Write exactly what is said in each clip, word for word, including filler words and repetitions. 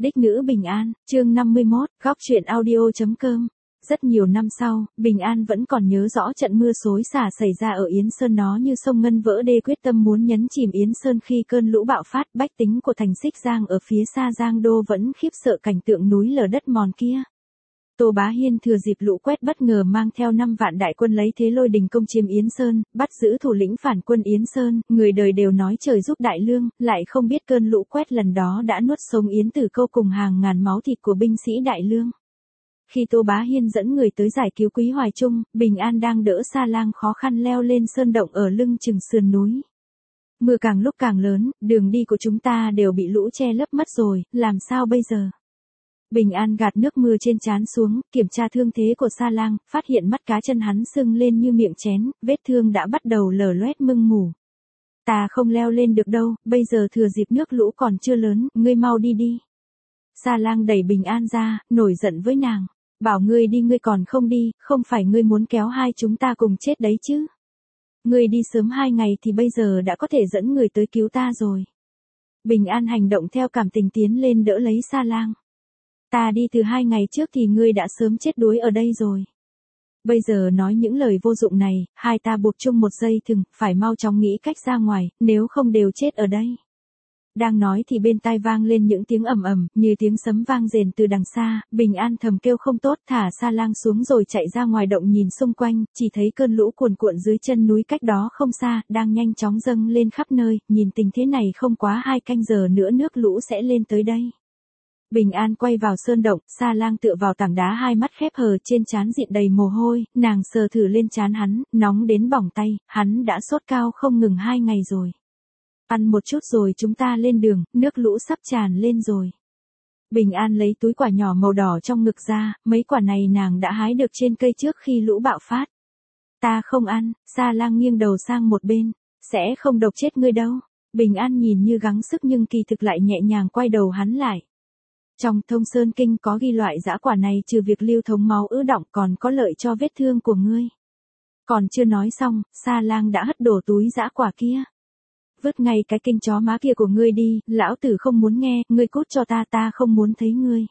Đích nữ Bình An, chương năm mươi mốt, góc truyện audio.com. Rất nhiều năm sau, Bình An vẫn còn nhớ rõ trận mưa xối xả xảy ra ở Yến Sơn, nó như sông ngân vỡ đê, quyết tâm muốn nhấn chìm Yến Sơn khi cơn lũ bạo phát. Bách tính của thành Xích Giang ở phía xa Giang Đô vẫn khiếp sợ cảnh tượng núi lở đất mòn kia. Tô Bá Hiên thừa dịp lũ quét bất ngờ mang theo năm vạn đại quân lấy thế lôi đình công chiếm Yến Sơn, bắt giữ thủ lĩnh phản quân Yến Sơn. Người đời đều nói trời giúp đại lương, lại không biết cơn lũ quét lần đó đã nuốt sống Yến Tử Câu cùng hàng ngàn máu thịt của binh sĩ đại lương. Khi Tô Bá Hiên dẫn người tới giải cứu Quý Hoài Trung, Bình An đang đỡ Sa Lang khó khăn leo lên sơn động ở lưng chừng sườn núi. Mưa càng lúc càng lớn, đường đi của chúng ta đều bị lũ che lấp mất rồi, làm sao bây giờ? Bình An gạt nước mưa trên trán xuống, kiểm tra thương thế của Sa Lang, phát hiện mắt cá chân hắn sưng lên như miệng chén, vết thương đã bắt đầu lở loét mưng mủ. Ta không leo lên được đâu, bây giờ thừa dịp nước lũ còn chưa lớn, ngươi mau đi đi. Sa Lang đẩy Bình An ra, nổi giận với nàng. Bảo ngươi đi ngươi còn không đi, không phải ngươi muốn kéo hai chúng ta cùng chết đấy chứ. Ngươi đi sớm hai ngày thì bây giờ đã có thể dẫn người tới cứu ta rồi. Bình An hành động theo cảm tình tiến lên đỡ lấy Sa Lang. Ta đi từ hai ngày trước thì ngươi đã sớm chết đuối ở đây rồi. Bây giờ nói những lời vô dụng này, hai ta buộc chung một dây thừng, phải mau chóng nghĩ cách ra ngoài, nếu không đều chết ở đây. Đang nói thì bên tai vang lên những tiếng ầm ầm, như tiếng sấm vang rền từ đằng xa. Bình An thầm kêu không tốt, thả Sa Lang xuống rồi chạy ra ngoài động nhìn xung quanh, chỉ thấy cơn lũ cuồn cuộn dưới chân núi cách đó không xa, đang nhanh chóng dâng lên khắp nơi, nhìn tình thế này không quá hai canh giờ nữa nước lũ sẽ lên tới đây. Bình An quay vào sơn động, Sa Lang tựa vào tảng đá hai mắt khép hờ, trên trán dịn đầy mồ hôi, nàng sờ thử lên trán hắn, nóng đến bỏng tay, hắn đã sốt cao không ngừng hai ngày rồi. Ăn một chút rồi chúng ta lên đường, nước lũ sắp tràn lên rồi. Bình An lấy túi quả nhỏ màu đỏ trong ngực ra, mấy quả này nàng đã hái được trên cây trước khi lũ bạo phát. Ta không ăn, Sa Lang nghiêng đầu sang một bên, sẽ không độc chết ngươi đâu. Bình An nhìn như gắng sức nhưng kỳ thực lại nhẹ nhàng quay đầu hắn lại. Trong Thông Sơn Kinh có ghi loại dã quả này trừ việc lưu thông máu ứ đọng còn có lợi cho vết thương của ngươi. Còn chưa nói xong, Sa Lang đã hất đổ túi dã quả kia. Vứt ngay cái kinh chó má kia của ngươi đi, lão tử không muốn nghe, ngươi cút cho ta, ta không muốn thấy ngươi.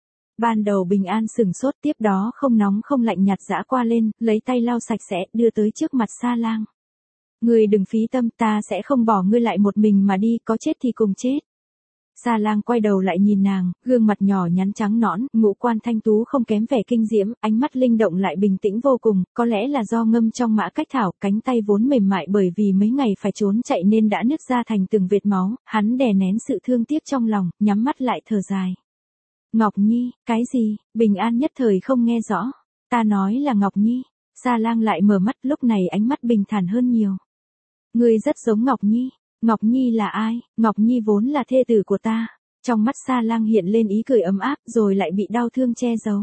Ban đầu Bình An sửng sốt, tiếp đó không nóng không lạnh nhặt dã qua lên, lấy tay lau sạch sẽ, đưa tới trước mặt Sa Lang. Ngươi đừng phí tâm, ta sẽ không bỏ ngươi lại một mình mà đi, có chết thì cùng chết. Sa Lang quay đầu lại nhìn nàng, gương mặt nhỏ nhắn trắng nõn, ngũ quan thanh tú không kém vẻ kinh diễm, ánh mắt linh động lại bình tĩnh vô cùng, có lẽ là do ngâm trong mã cách thảo, cánh tay vốn mềm mại bởi vì mấy ngày phải trốn chạy nên đã nứt ra thành từng vệt máu, hắn đè nén sự thương tiếc trong lòng, nhắm mắt lại thở dài. Ngọc Nhi, cái gì? Bình An nhất thời không nghe rõ. Ta nói là Ngọc Nhi. Sa Lang lại mở mắt, lúc này ánh mắt bình thản hơn nhiều. Ngươi rất giống Ngọc Nhi. Ngọc Nhi là ai? Ngọc Nhi vốn là thê tử của ta. Trong mắt Sa Lang hiện lên ý cười ấm áp rồi lại bị đau thương che giấu.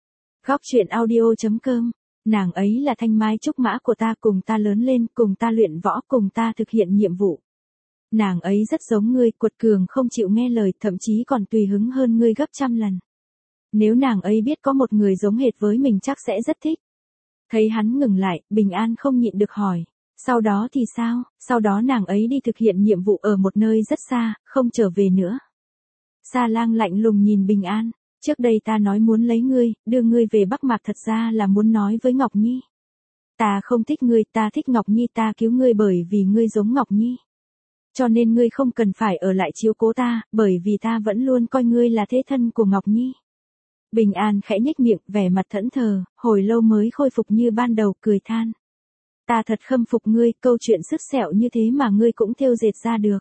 Góc truyện audio.com. Nàng ấy là thanh mai trúc mã của ta, cùng ta lớn lên, cùng ta luyện võ, cùng ta thực hiện nhiệm vụ. Nàng ấy rất giống ngươi, cuột cường không chịu nghe lời, thậm chí còn tùy hứng hơn ngươi gấp trăm lần. Nếu nàng ấy biết có một người giống hệt với mình chắc sẽ rất thích. Thấy hắn ngừng lại, Bình An không nhịn được hỏi. Sau đó thì sao? Sau đó nàng ấy đi thực hiện nhiệm vụ ở một nơi rất xa, không trở về nữa. Sa Lang lạnh lùng nhìn Bình An. Trước đây ta nói muốn lấy ngươi, đưa ngươi về Bắc Mạc, thật ra là muốn nói với Ngọc Nhi. Ta không thích ngươi, ta thích Ngọc Nhi, ta cứu ngươi bởi vì ngươi giống Ngọc Nhi. Cho nên ngươi không cần phải ở lại chiếu cố ta, bởi vì ta vẫn luôn coi ngươi là thế thân của Ngọc Nhi. Bình An khẽ nhếch miệng, vẻ mặt thẫn thờ, hồi lâu mới khôi phục như ban đầu, cười than. Ta thật khâm phục ngươi, câu chuyện sứt sẹo như thế mà ngươi cũng thêu dệt ra được.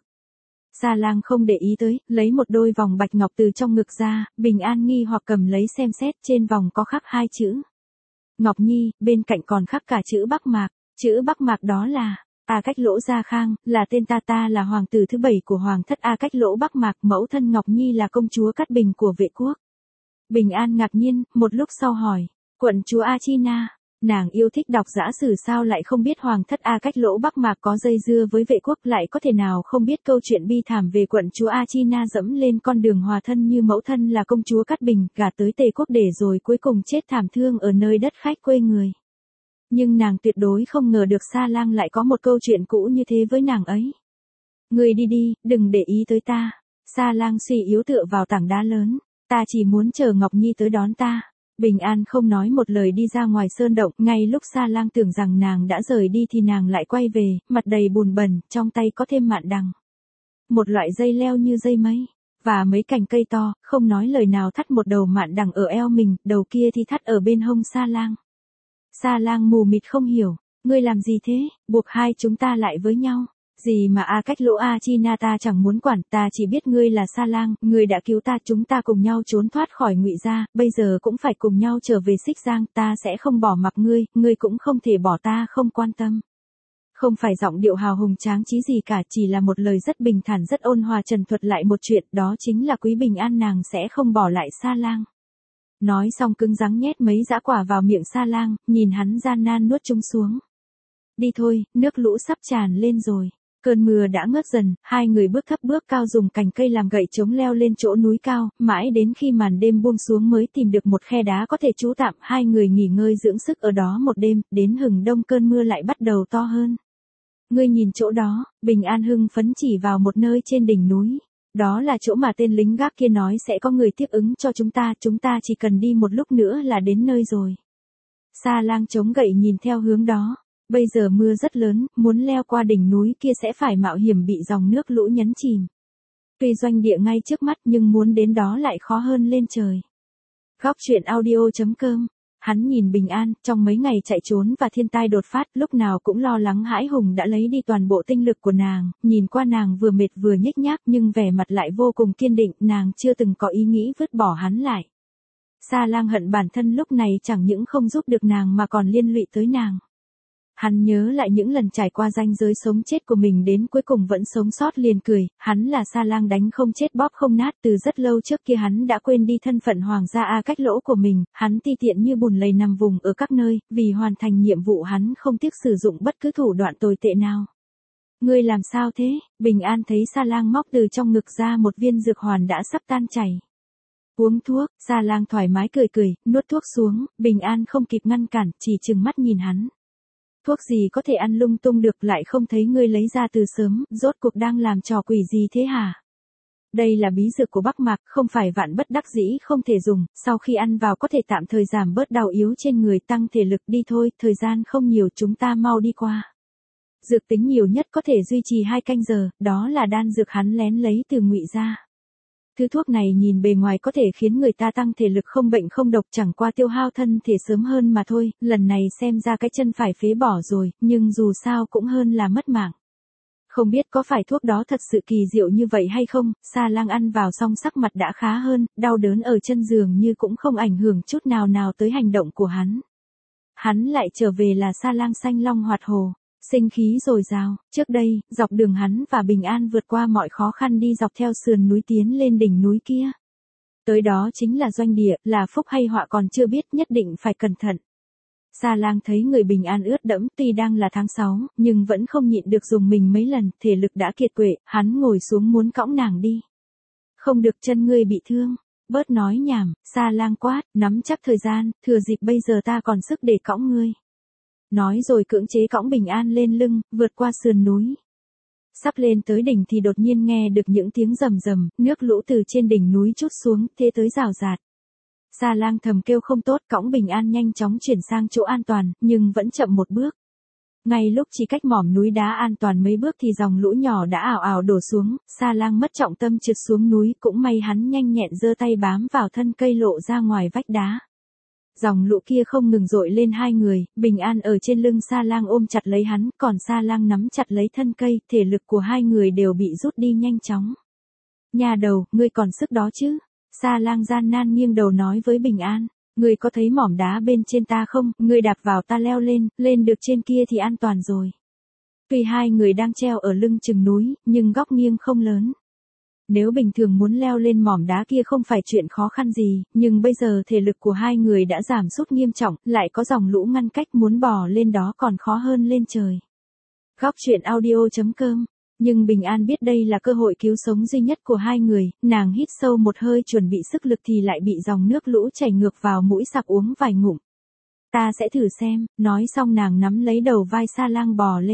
Sa Lang không để ý tới, lấy một đôi vòng bạch ngọc từ trong ngực ra, Bình An nghi hoặc cầm lấy xem xét, trên vòng có khắc hai chữ. Ngọc Nhi, bên cạnh còn khắc cả chữ Bắc Mạc, chữ Bắc Mạc đó là, A Cách Lỗ Gia Khang, là tên ta, ta là hoàng tử thứ bảy của hoàng thất A Cách Lỗ Bắc Mạc, mẫu thân Ngọc Nhi là công chúa Cát Bình của Vệ Quốc. Bình An ngạc nhiên, một lúc sau hỏi, quận chúa A Chi Na. Nàng yêu thích đọc dã sử sao lại không biết hoàng thất A Cách Lỗ Bắc Mạc có dây dưa với Vệ Quốc, lại có thể nào không biết câu chuyện bi thảm về quận chúa A Chi Na dẫm lên con đường hòa thân như mẫu thân là công chúa Cát Bình, gả tới Tề Quốc để rồi cuối cùng chết thảm thương ở nơi đất khách quê người. Nhưng nàng tuyệt đối không ngờ được Sa Lang lại có một câu chuyện cũ như thế với nàng ấy. Ngươi đi đi, đừng để ý tới ta. Sa Lang suy yếu tựa vào tảng đá lớn. Ta chỉ muốn chờ Ngọc Nhi tới đón ta. Bình An không nói một lời đi ra ngoài sơn động, ngay lúc Sa Lang tưởng rằng nàng đã rời đi thì nàng lại quay về, mặt đầy bùn bẩn, trong tay có thêm mạn đằng. Một loại dây leo như dây mây, và mấy cành cây to, không nói lời nào thắt một đầu mạn đằng ở eo mình, đầu kia thì thắt ở bên hông Sa Lang. Sa Lang mù mịt không hiểu, ngươi làm gì thế, buộc hai chúng ta lại với nhau. Gì mà A Cách Lỗ A Chi Na ta chẳng muốn quản, ta chỉ biết ngươi là Sa Lang, ngươi đã cứu ta, chúng ta cùng nhau trốn thoát khỏi Ngụy gia, bây giờ cũng phải cùng nhau trở về Xích Giang, ta sẽ không bỏ mặc ngươi, ngươi cũng không thể bỏ ta, không quan tâm. Không phải giọng điệu hào hùng tráng trí gì cả, chỉ là một lời rất bình thản rất ôn hòa trần thuật lại một chuyện, đó chính là Quý Bình An nàng sẽ không bỏ lại Sa Lang. Nói xong cứng rắn nhét mấy dã quả vào miệng Sa Lang, nhìn hắn gian nan nuốt chúng xuống. Đi thôi, nước lũ sắp tràn lên rồi. Cơn mưa đã ngớt dần, hai người bước thấp bước cao dùng cành cây làm gậy chống leo lên chỗ núi cao, mãi đến khi màn đêm buông xuống mới tìm được một khe đá có thể trú tạm, hai người nghỉ ngơi dưỡng sức ở đó một đêm, đến hừng đông cơn mưa lại bắt đầu to hơn. Ngươi nhìn chỗ đó, Bình An hưng phấn chỉ vào một nơi trên đỉnh núi. Đó là chỗ mà tên lính gác kia nói sẽ có người tiếp ứng cho chúng ta, chúng ta chỉ cần đi một lúc nữa là đến nơi rồi. Sa Lang chống gậy nhìn theo hướng đó. Bây giờ mưa rất lớn, muốn leo qua đỉnh núi kia sẽ phải mạo hiểm bị dòng nước lũ nhấn chìm. Tuy doanh địa ngay trước mắt nhưng muốn đến đó lại khó hơn lên trời. Góc truyện audio chấm com. Hắn nhìn Bình An, trong mấy ngày chạy trốn và thiên tai đột phát, lúc nào cũng lo lắng hãi hùng đã lấy đi toàn bộ tinh lực của nàng, nhìn qua nàng vừa mệt vừa nhếch nhác nhưng vẻ mặt lại vô cùng kiên định, nàng chưa từng có ý nghĩ vứt bỏ hắn lại. Sa Lang hận bản thân lúc này chẳng những không giúp được nàng mà còn liên lụy tới nàng. Hắn nhớ lại những lần trải qua ranh giới sống chết của mình đến cuối cùng vẫn sống sót liền cười, hắn là Sa Lang đánh không chết bóp không nát, từ rất lâu trước kia hắn đã quên đi thân phận hoàng gia A Cách Lỗ của mình, hắn ti tiện như bùn lầy nằm vùng ở các nơi, vì hoàn thành nhiệm vụ hắn không tiếc sử dụng bất cứ thủ đoạn tồi tệ nào. Ngươi làm sao thế? Bình An thấy Sa Lang móc từ trong ngực ra một viên dược hoàn đã sắp tan chảy. Uống thuốc, Sa Lang thoải mái cười cười, nuốt thuốc xuống, Bình An không kịp ngăn cản, chỉ trừng mắt nhìn hắn. Thuốc gì có thể ăn lung tung được, lại không thấy ngươi lấy ra từ sớm, rốt cuộc đang làm trò quỷ gì thế hả? Đây là bí dược của Bắc Mạc, không phải vạn bất đắc dĩ không thể dùng, sau khi ăn vào có thể tạm thời giảm bớt đau yếu trên người, tăng thể lực. Đi thôi, thời gian không nhiều, chúng ta mau đi qua. Dược tính nhiều nhất có thể duy trì hai canh giờ, đó là đan dược hắn lén lấy từ Ngụy gia. Thứ thuốc này nhìn bề ngoài có thể khiến người ta tăng thể lực không bệnh không độc, chẳng qua tiêu hao thân thể sớm hơn mà thôi, lần này xem ra cái chân phải phế bỏ rồi, nhưng dù sao cũng hơn là mất mạng. Không biết có phải thuốc đó thật sự kỳ diệu như vậy hay không, Sa Lang ăn vào xong sắc mặt đã khá hơn, đau đớn ở chân dường như cũng không ảnh hưởng chút nào nào tới hành động của hắn. Hắn lại trở về là Sa Lang xanh long hoạt hồ. Sinh khí dồi dào, trước đây, dọc đường hắn và Bình An vượt qua mọi khó khăn đi dọc theo sườn núi tiến lên đỉnh núi kia. Tới đó chính là doanh địa, là phúc hay họa còn chưa biết, nhất định phải cẩn thận. Sa Lang thấy người Bình An ướt đẫm, tuy đang là tháng sáu, nhưng vẫn không nhịn được dùng mình mấy lần, thể lực đã kiệt quệ, hắn ngồi xuống muốn cõng nàng đi. Không được, chân ngươi bị thương. Bớt nói nhảm, Sa Lang quát, nắm chắc thời gian, thừa dịp bây giờ ta còn sức để cõng ngươi. Nói rồi cưỡng chế cõng Bình An lên lưng, vượt qua sườn núi. Sắp lên tới đỉnh thì đột nhiên nghe được những tiếng rầm rầm, nước lũ từ trên đỉnh núi trút xuống, thế tới rào rạt. Sa Lang thầm kêu không tốt, cõng Bình An nhanh chóng chuyển sang chỗ an toàn, nhưng vẫn chậm một bước. Ngay lúc chỉ cách mỏm núi đá an toàn mấy bước thì dòng lũ nhỏ đã ảo ảo đổ xuống, Sa Lang mất trọng tâm trượt xuống núi, cũng may hắn nhanh nhẹn giơ tay bám vào thân cây lộ ra ngoài vách đá. Dòng lũ kia không ngừng dội lên hai người, Bình An ở trên lưng Sa Lang ôm chặt lấy hắn, còn Sa Lang nắm chặt lấy thân cây, thể lực của hai người đều bị rút đi nhanh chóng. Nhà đầu, ngươi còn sức đó chứ? Sa Lang gian nan nghiêng đầu nói với Bình An, ngươi có thấy mỏm đá bên trên ta không, ngươi đạp vào ta leo lên, lên được trên kia thì an toàn rồi. Tuy hai người đang treo ở lưng chừng núi, nhưng góc nghiêng không lớn. Nếu bình thường muốn leo lên mỏm đá kia không phải chuyện khó khăn gì, nhưng bây giờ thể lực của hai người đã giảm sút nghiêm trọng, lại có dòng lũ ngăn cách, muốn bò lên đó còn khó hơn lên trời. Góc truyện audio chấm com. Nhưng Bình An biết đây là cơ hội cứu sống duy nhất của hai người, nàng hít sâu một hơi chuẩn bị sức lực thì lại bị dòng nước lũ chảy ngược vào mũi sặc uống vài ngụm. Ta sẽ thử xem, nói xong nàng nắm lấy đầu vai Sa Lang bò lên.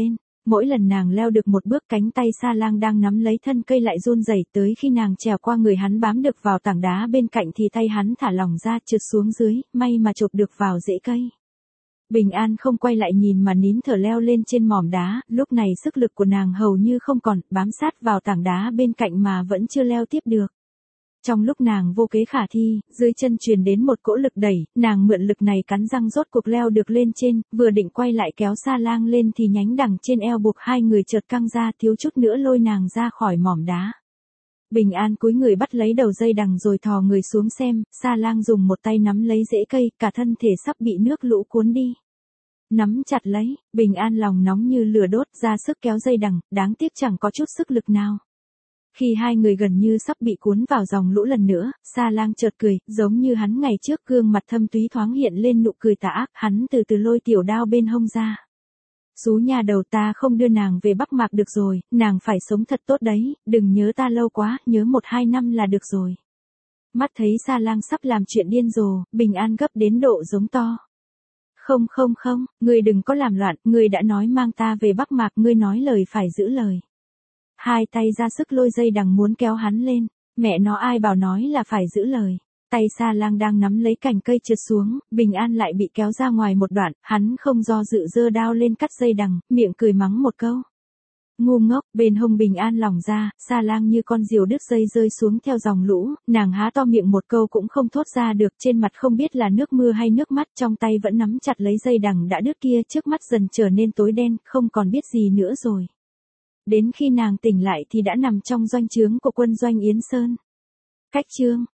Mỗi lần nàng leo được một bước, cánh tay Sa Lang đang nắm lấy thân cây lại run rẩy, tới khi nàng trèo qua người hắn bám được vào tảng đá bên cạnh thì tay hắn thả lỏng ra trượt xuống dưới, may mà chộp được vào rễ cây. Bình An không quay lại nhìn mà nín thở leo lên trên mỏm đá, lúc này sức lực của nàng hầu như không còn, bám sát vào tảng đá bên cạnh mà vẫn chưa leo tiếp được. Trong lúc nàng vô kế khả thi, dưới chân truyền đến một cỗ lực đẩy, nàng mượn lực này cắn răng rốt cuộc leo được lên trên, vừa định quay lại kéo Sa Lang lên thì nhánh đằng trên eo buộc hai người chợt căng ra, thiếu chút nữa lôi nàng ra khỏi mỏm đá. Bình An cúi người bắt lấy đầu dây đằng rồi thò người xuống xem, Sa Lang dùng một tay nắm lấy rễ cây, cả thân thể sắp bị nước lũ cuốn đi. Nắm chặt lấy, Bình An lòng nóng như lửa đốt, ra sức kéo dây đằng, đáng tiếc chẳng có chút sức lực nào. Khi hai người gần như sắp bị cuốn vào dòng lũ lần nữa, Sa Lang chợt cười, giống như hắn ngày trước, gương mặt thâm túy thoáng hiện lên nụ cười tà ác, hắn từ từ lôi tiểu đao bên hông ra. Xú nhà đầu, ta không đưa nàng về Bắc Mạc được rồi, nàng phải sống thật tốt đấy, đừng nhớ ta lâu quá, nhớ một hai năm là được rồi. Mắt thấy Sa Lang sắp làm chuyện điên rồ, Bình An gấp đến độ giống to. Không không không, ngươi đừng có làm loạn, ngươi đã nói mang ta về Bắc Mạc, ngươi nói lời phải giữ lời. Hai tay ra sức lôi dây đằng muốn kéo hắn lên, mẹ nó ai bảo nói là phải giữ lời. Tay Sa Lang đang nắm lấy cành cây trượt xuống, Bình An lại bị kéo ra ngoài một đoạn, hắn không do dự giơ đao lên cắt dây đằng, miệng cười mắng một câu. Ngu ngốc, bên hông Bình An lỏng ra, Sa Lang như con diều đứt dây rơi xuống theo dòng lũ, nàng há to miệng một câu cũng không thốt ra được, trên mặt không biết là nước mưa hay nước mắt, trong tay vẫn nắm chặt lấy dây đằng đã đứt kia, trước mắt dần trở nên tối đen, không còn biết gì nữa rồi. Đến khi nàng tỉnh lại thì đã nằm trong doanh trướng của quân doanh Yến Sơn. Cách chương